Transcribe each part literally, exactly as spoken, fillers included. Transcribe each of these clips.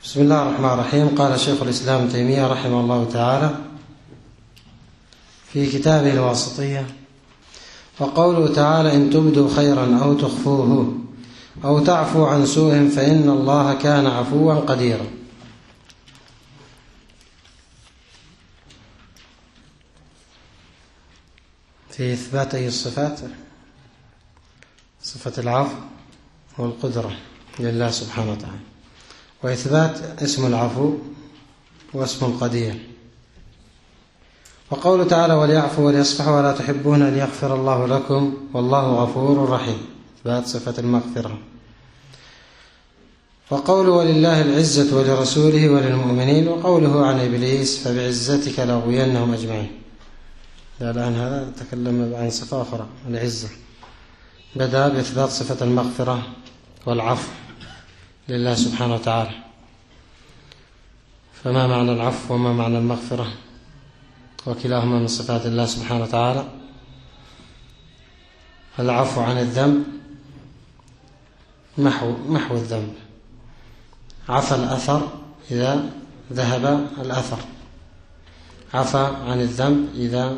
بسم الله الرحمن الرحيم. قال شيخ الإسلام ابن تيمية رحمه الله تعالى في كتابه الواسطية: وقوله تعالى: إن تبدوا خيرا أو تخفوه أو تعفو عن سوء فإن الله كان عفوا قديرا. في إثبات أي الصفات؟ صفة العفو والقدرة لله سبحانه وتعالى، وإثبات اسم العفو واسم القدير. وقوله تعالى: وليعفوا وليصفحوا ولا تحبون أن يغفر الله لكم والله غفور رحيم، إثبات صفة المغفرة. وقوله: ولله العزة ولرسوله وللمؤمنين. وقوله عن إبليس: فبعزتك لأغوينهم أجمعين. الآن هذا تكلم عن صفة أخرى، العزة، بدأ بإثبات صفة المغفرة والعفو لله سبحانه وتعالى. فما معنى العفو وما معنى المغفرة؟ وكلاهما من صفات الله سبحانه وتعالى. العفو عن الذنب محو, محو الذنب، عفى الأثر إذا ذهب الأثر، عفى عن الذنب إذا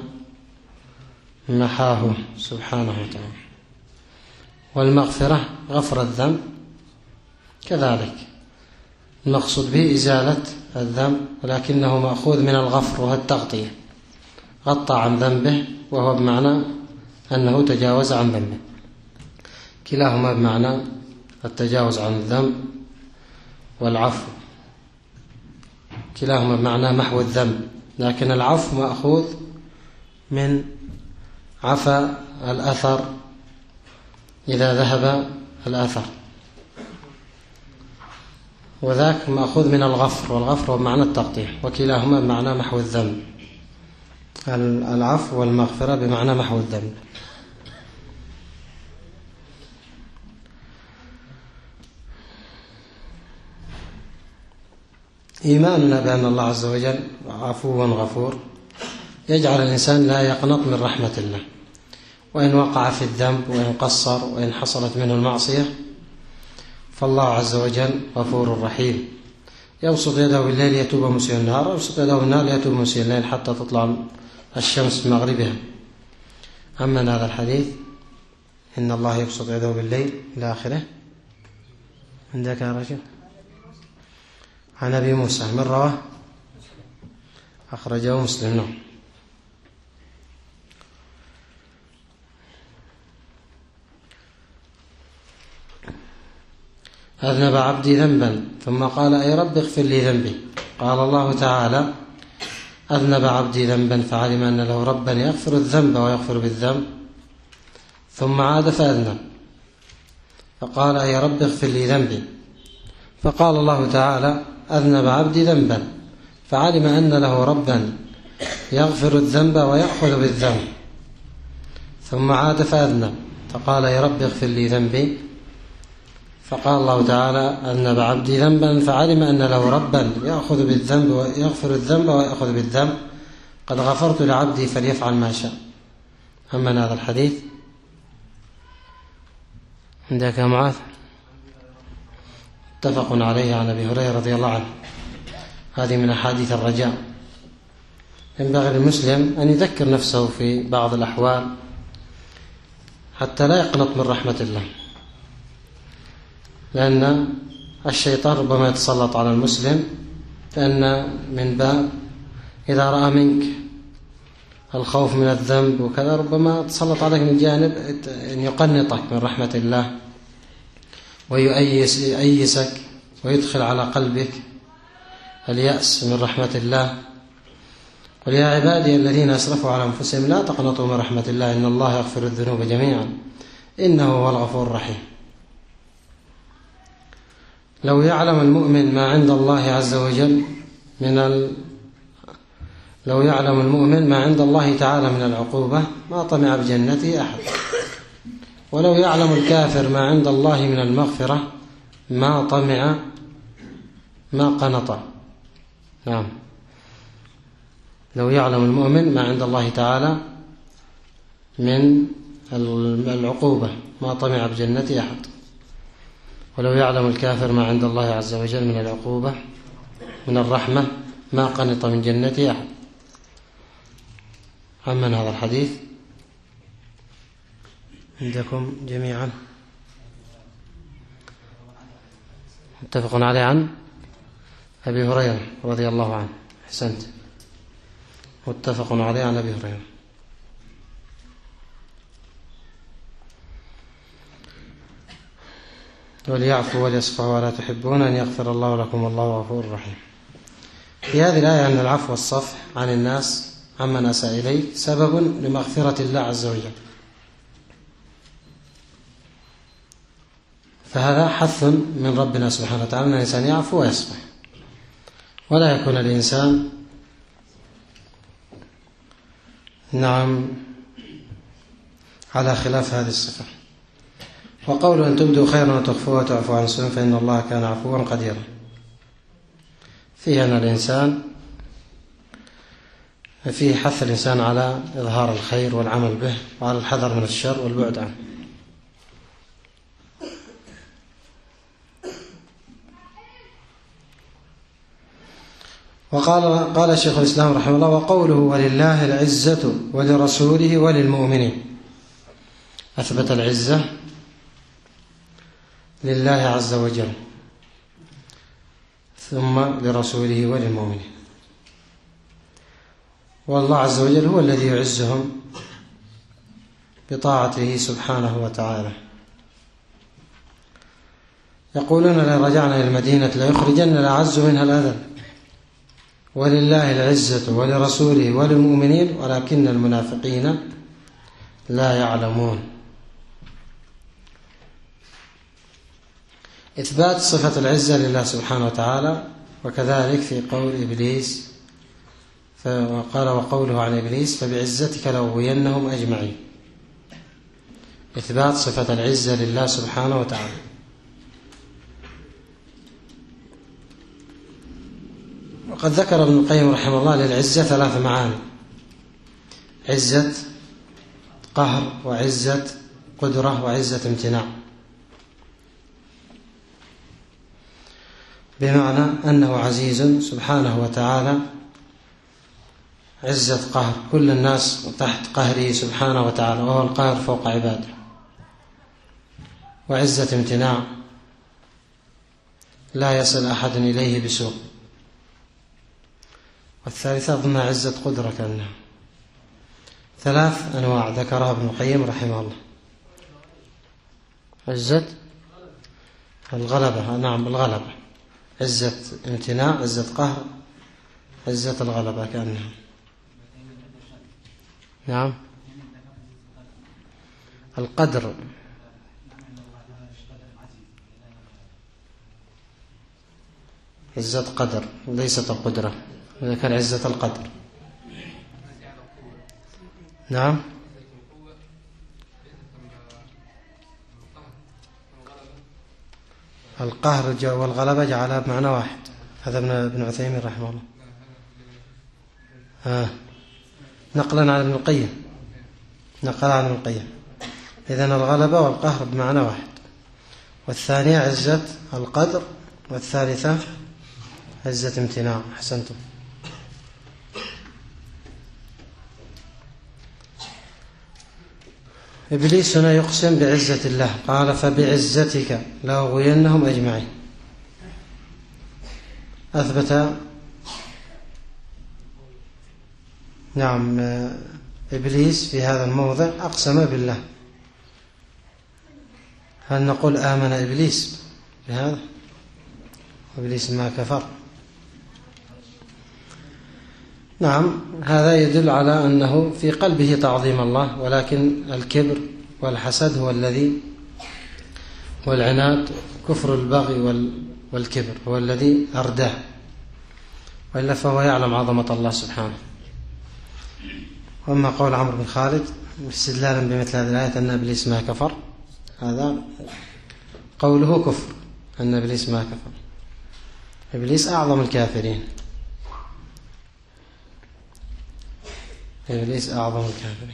محاه سبحانه وتعالى. والمغفرة غفر الذنب كذلك، المقصود به إزالة الذنب، ولكنه مأخوذ من الغفر وهو التغطية، غطى عن ذنبه، وهو بمعنى أنه تجاوز عن ذنبه. كلاهما بمعنى التجاوز عن الذنب والعفو، كلاهما بمعنى محو الذنب، لكن العفو مأخوذ من عفى الأثر إذا ذهب الأثر، وذاك مأخوذ من الغفر، والغفر بمعنى التغطية، وكلاهما بمعنى محو الذنب. العفو والمغفرة بمعنى محو الذنب. إيماننا بأن الله عز وجل عفو غفور يجعل الإنسان لا يقنط من رحمة الله، وإن وقع في الذنب وإن قصر وإن حصلت منه المعصية فالله عز وجل غفور رحيم، يبسط يده بالليل يتوب مسيء النهار، ويبسط يده بالنهار يتوب مسيء الليل حتى تطلع الشمس من مغربها. أما هذا الحديث: إن الله يبسط يده بالليل إلى آخره، عندك يا رجل؟ عن أبي موسى، من رواه؟ أخرجه مسلم. نعم. أذنب عبدي ذنبا ثم قال: أي رب اغفر لي ذنبي. قال الله تعالى: أذنب عبدي ذنبا فعلم أن له ربا يغفر الذنب ويغفر بالذنب، ثم عاد فأذنب فقال: أي رب اغفر لي ذنبي. فقال الله تعالى: أذنب عبدي ذنبا فعلم أن له ربا يغفر الذنب ويأخذ بالذنب، ثم عاد فأذنب فقال: أي رب اغفر لي ذنبي. فقال الله تعالى: أذنب عبدي ذنبا فعلم أن له ربا يأخذ بالذنب ويغفر الذنب ويأخذ بالذنب، قد غفرت لعبدي فليفعل ما شاء. أما هذا الحديث عندك يا معاذ؟ متفق عليه عن أبي هريرة رضي الله عنه. هذه من أحاديث الرجاء. ينبغي للمسلم أن يذكر نفسه في بعض الأحوال حتى لا يقنط من رحمة الله، لأن الشيطان ربما يتسلط على المسلم، لأن من باب إذا رأى منك الخوف من الذنب وكذا ربما تسلط عليك من جانب أن يقنطك من رحمة الله ويؤيسك ويدخل على قلبك اليأس من رحمة الله. قل يا عبادي الذين أسرفوا على أنفسهم لا تقنطوا من رحمة الله إن الله يغفر الذنوب جميعا إنه هو الغفور الرحيم. لو يعلم المؤمن ما عند الله عز وجل من ال... لو يعلم المؤمن ما عند الله تعالى من العقوبة ما طمع بجنته أحد، ولو يعلم الكافر ما عند الله من المغفرة ما طمع ما قنط. نعم، لو يعلم المؤمن ما عند الله تعالى من العقوبة ما طمع بجنته أحد، ولو يعلم الكافر ما عند الله عز وجل من العقوبة من الرحمة ما قنط من جنته أحد. عمن هذا الحديث عندكم جميعا؟ متفق عليه عن أبي هريرة رضي الله عنه. أحسنت، متفق عليه عن أبي هريرة. وليعفوا وليصفحوا ولا تحبون أن يغفر الله لكم والله غفور رحيم. في هذه الآية أن العفو والصفح عن الناس عمن أساء إليه سبب لمغفرة الله عز وجل، فهذا حث من ربنا سبحانه وتعالى أن الإنسان يعفو ويصفح، ولا يكون الإنسان نعم على خلاف هذه الصفة. وقوله أن تبدوا خيرا وتخفوه وتعفو عن سوء فإن الله كان عفوا قديرا، فيه أن الإنسان فيه حث الإنسان على إظهار الخير والعمل به وعلى الحذر من الشر والبعد عنه. وقال قال شيخ الإسلام رحمه الله: وقوله ولله العزة ولرسوله وللمؤمنين، أثبت العزة لله عز وجل ثم لرسوله وللمؤمنين، والله عز وجل هو الذي يعزهم بطاعته سبحانه وتعالى. يقولون لئن رجعنا إلى المدينة ليخرجن الأعز منها الأذل، ولله العزة ولرسوله وللمؤمنين ولكن المنافقين لا يعلمون. إثبات صفة العزة لله سبحانه وتعالى، وكذلك في قول إبليس فقال وقوله عن إبليس فبعزتك لأغوينهم أجمعين، إثبات صفة العزة لله سبحانه وتعالى. وقد ذكر ابن القيم رحمه الله للعزة ثلاث معاني: عزة قهر وعزة قدرة وعزة امتناع، بمعنى أنه عزيز سبحانه وتعالى عزة قهر، كل الناس تحت قهره سبحانه وتعالى وهو القاهر فوق عباده، وعزة امتناع لا يصل أحد إليه بسوء، والثالثة أظن عزة قدرة كأنها. ثلاث أنواع ذكرها ابن القيم رحمه الله: عزة الغلبة، نعم الغلبة، عزة امتناع، عزة قهر، عزة الغلبة كأنها. نعم القدر، عزة قدر ليست القدرة، ذكر عزة القدر. نعم القهر والغلبة جعلها بمعنى واحد، هذا ابن عثيمين رحمه الله آه. نقلا عن ابن القيم، نقل عن ابن القيم. إذن الغلبة والقهر بمعنى واحد، والثانية عزة القدر، والثالثة عزة امتناع. أحسنتم. إبليس هنا يقسم بعزة الله، قال فبعزتك لأغوينهم أجمعين. أثبت نعم إبليس في هذا الموضع أقسم بالله. هل نقول آمن إبليس بهذا؟ إبليس ما كفر. نعم هذا يدل على أنه في قلبه تعظيم الله، ولكن الكبر والحسد هو الذي والعناد كفر البغي والكبر هو الذي أرداه، وإلا فهو يعلم عظمة الله سبحانه. وأما قول عمرو بن خالد استدلالا بمثل هذه الآية أن إبليس ما كفر، هذا قوله كفر، أن إبليس ما كفر. إبليس أعظم الكافرين، إبليس أعظم الكافرين.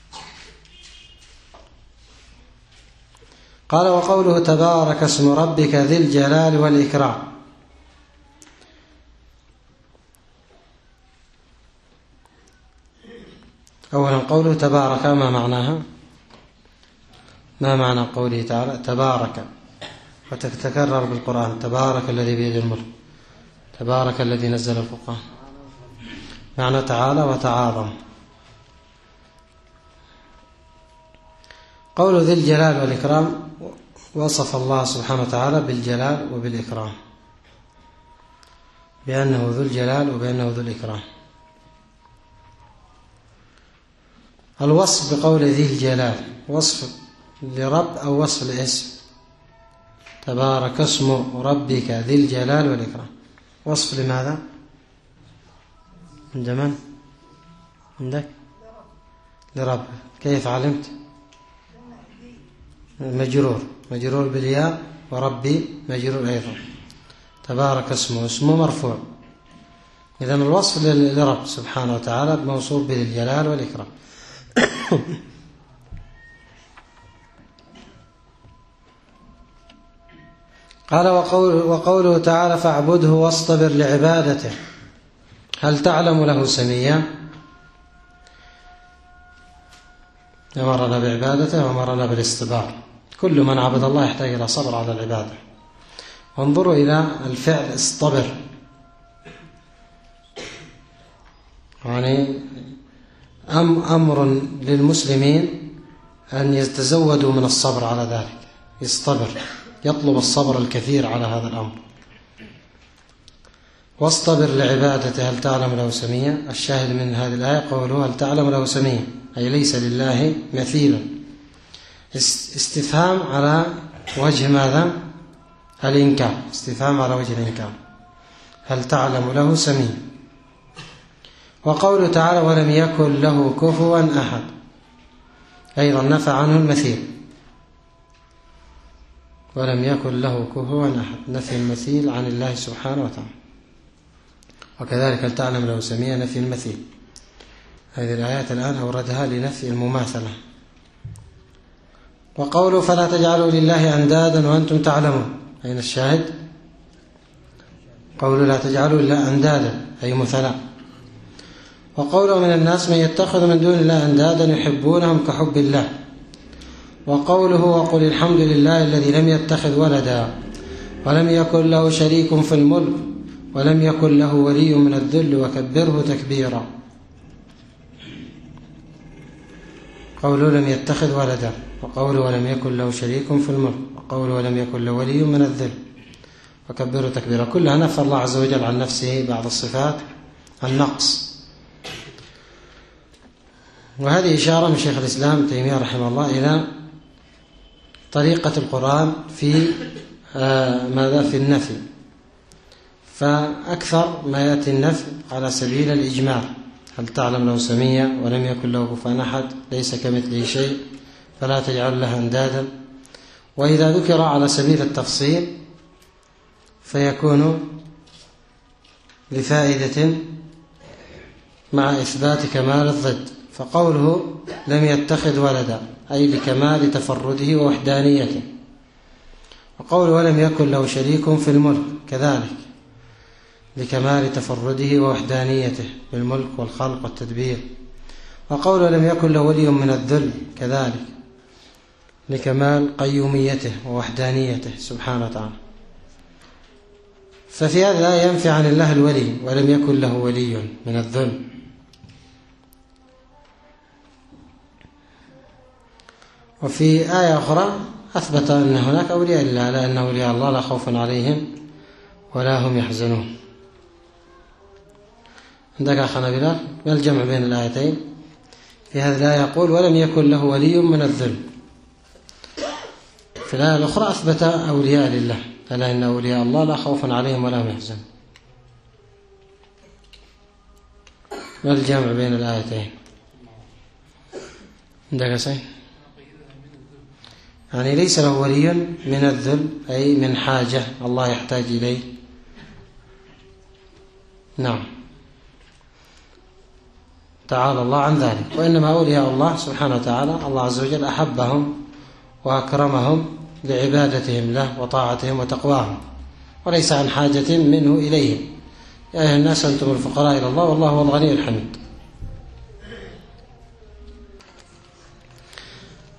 قال وقوله تبارك اسم ربك ذي الجلال والإكرام، أولا قوله تبارك ما معناها؟ ما معنى قوله تعالى تبارك؟ وتتكرر بالقرآن تبارك الذي بيده الملك، تبارك الذي نزل الفرقان. معنى تعالى وتعاظم. قول ذي الجلال والإكرام وصف الله سبحانه وتعالى بالجلال وبالإكرام، بأنه ذو الجلال وبأنه ذو الإكرام. الوصف بقول ذي الجلال وصف لرب أو وصف لاسم؟ تبارك اسم ربك ذي الجلال والإكرام. وصف لماذا؟ عند من؟ عندك؟ لرب. كيف علمت؟ مجرور، مجرور بالياء، وربي مجرور أيضا. تبارك اسمه، اسمه مرفوع. إذن الوصف لرب سبحانه وتعالى موصوف بالجلال والإكرام. قال وقول وقوله تعالى فاعبده واصطبر لعبادته، هل تعلم له سميا؟ أمرنا بعبادته وأمرنا بالاصطبار. كل من عبد الله يحتاج إلى صبر على العبادة. وانظروا إلى الفعل اصطبر، يعني أمر للمسلمين أن يتزودوا من الصبر على ذلك، يصطبر، يطلب الصبر الكثير على هذا الأمر. واصطبر لعبادته هل تعلم له سميا. الشاهد من هذه الآية قوله هل تعلم له سميا، أي ليس لله مثيل. استفهام على وجه ماذا؟ الإنكار، استفهام على وجه الإنكار. هل تعلم له سميا. وقوله تعالى ولم يكن له كفوا أحد، أيضا نفى عنه المثيل. ولم يكن له كفوا أحد، نفي المثيل عن الله سبحانه وتعالى. وكذلك هل تعلم له سميا، نفي المثيل. هذه الآيات الآن أوردها لنفي المماثلة. وقوله فلا تجعلوا لله أندادا وأنتم تعلمون، أين الشاهد؟ قوله لا تجعلوا لله أندادا أي مثلا. وقوله من الناس من يتخذ من دون الله أندادا يحبونهم كحب الله. وقوله وقل الحمد لله الذي لم يتخذ ولدا ولم يكن له شريك في الملك ولم يكن له ولي من الذل وكبره تكبيرا. قوله لم يتخذ ولدا، وقوله ولم يكن له شريك في الملك، وقوله ولم يكن له ولي من الذل وكبره تكبيرا، كلها نفى الله عز وجل عن نفسه بعض الصفات النقص. وهذه إشارة من شيخ الإسلام تيمية رحمه الله إلى طريقة القرآن في آه ماذا في النفي. فأكثر ما يأتي النفي على سبيل الإجمال، هل تعلم له سميا ولم يكن له كفوا أحد ليس كمثله شيء فلا تجعل له أندادا. وإذا ذكر على سبيل التفصيل فيكون لفائدة مع إثبات كمال الضد. فقوله لم يتخذ ولدا أي لكمال تفرده ووحدانيته. وقوله ولم يكن له شريك في الملك كذلك لكمال تفرده ووحدانيته بالملك والخلق والتدبير. وقوله لم يكن له ولي من الذل كذلك لكمال قيوميته ووحدانيته سبحانه وتعالى. ففي هذا لا ينفي عن الله الولي ولم يكن له ولي من الذل. وفي آية أخرى أثبت أن هناك أولياء الله، لأن أولياء الله لا خوف عليهم ولا هم يحزنون. عندك أخنا بلال ما الجمع بين الآيتين؟ في هذه الآية يقول ولم يكن له ولي من الذل، في الآية الأخرى أثبت أولياء لله، ألا إن أولياء الله لا خوف عليهم ولا هم يحزنون. ما الجمع بين الآيتين؟ عندك سين؟ يعني ليس له ولي من الذل أي من حاجة الله يحتاج إليه. نعم، تعالى الله عن ذلك. وإنما أولياء الله سبحانه وتعالى الله عز وجل أحبهم وأكرمهم لعبادتهم له وطاعتهم وتقواهم، وليس عن حاجة منه إليهم. يا أيها الناس أنتم الفقراء إلى الله والله هو الغني الحميد.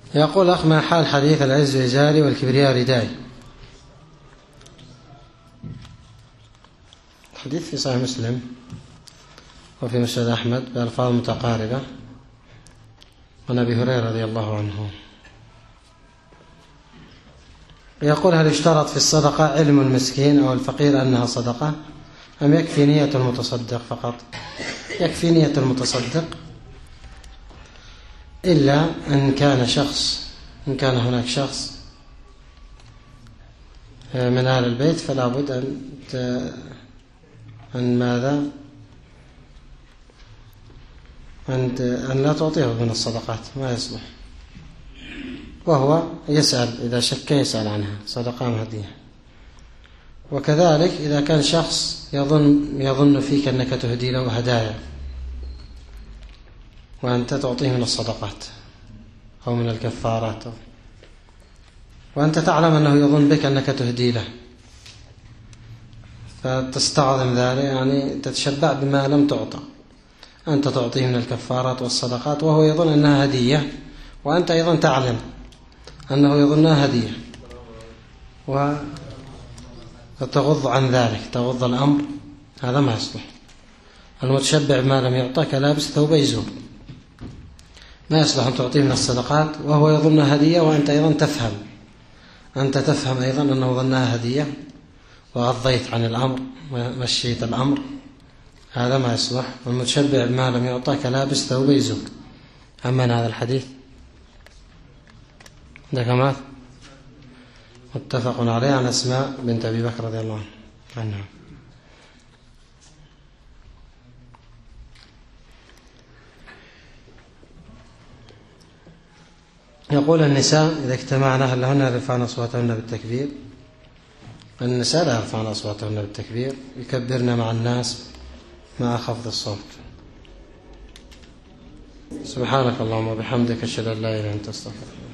يقول أخ: ما حال حديث العز إزاري والكبرياء ردائي؟ الحديث في صحيح مسلم وفي مسند أحمد بألفاظ متقاربة عن أبي هريرة رضي الله عنه. يقول: هل يشترط في الصدقة علم المسكين أو الفقير أنها صدقة، أم يكفي نية المتصدق فقط؟ يكفي نية المتصدق، إلا أن كان شخص إن كان هناك شخص من أهل البيت فلا بد أن أن ماذا أن أن لا تعطيه من الصدقات، ما يصلح، وهو يسأل إذا شك يسأل عنها صدقة أم هدية. وكذلك إذا كان شخص يظن يظن فيك أنك تهدي له هدايا وأنت تعطيه من الصدقات أو من الكفارات، وأنت تعلم أنه يظن بك أنك تهدي له، فتستعظم ذلك، يعني تتشبع بما لم تعطى. أنت تعطيه من الكفارات والصدقات وهو يظن أنها هدية، وأنت أيضا تعلم أنه يظنها هدية، وتغض عن ذلك، تغض الأمر، هذا ما يصلح. المتشبع بما لم يعطى كلابس ثوب يزور، ما يصلح أن تعطيه من الصدقات وهو يظنها هدية، وأنت أيضا تفهم أنت تفهم أيضا أنه ظنها هدية وغضيت عن الأمر ومشيت الأمر، هذا ما يصلح. المتشبع بما لم يعطى كلابس ثوب يزور. أما هذا الحديث ده كمان متفق عليه عن أسماء بنت أبي بكر رضي الله عنها. يقول: النساء إذا اجتمعنا هل لهن يرفعن أصواتهن بالتكبير؟ النساء لا يرفعن أصواتهن بالتكبير، يكبرن مع الناس مع خفض الصوت. سبحانك اللهم وبحمدك، أشهد أن لا إله إلا أنت، أستغفرك.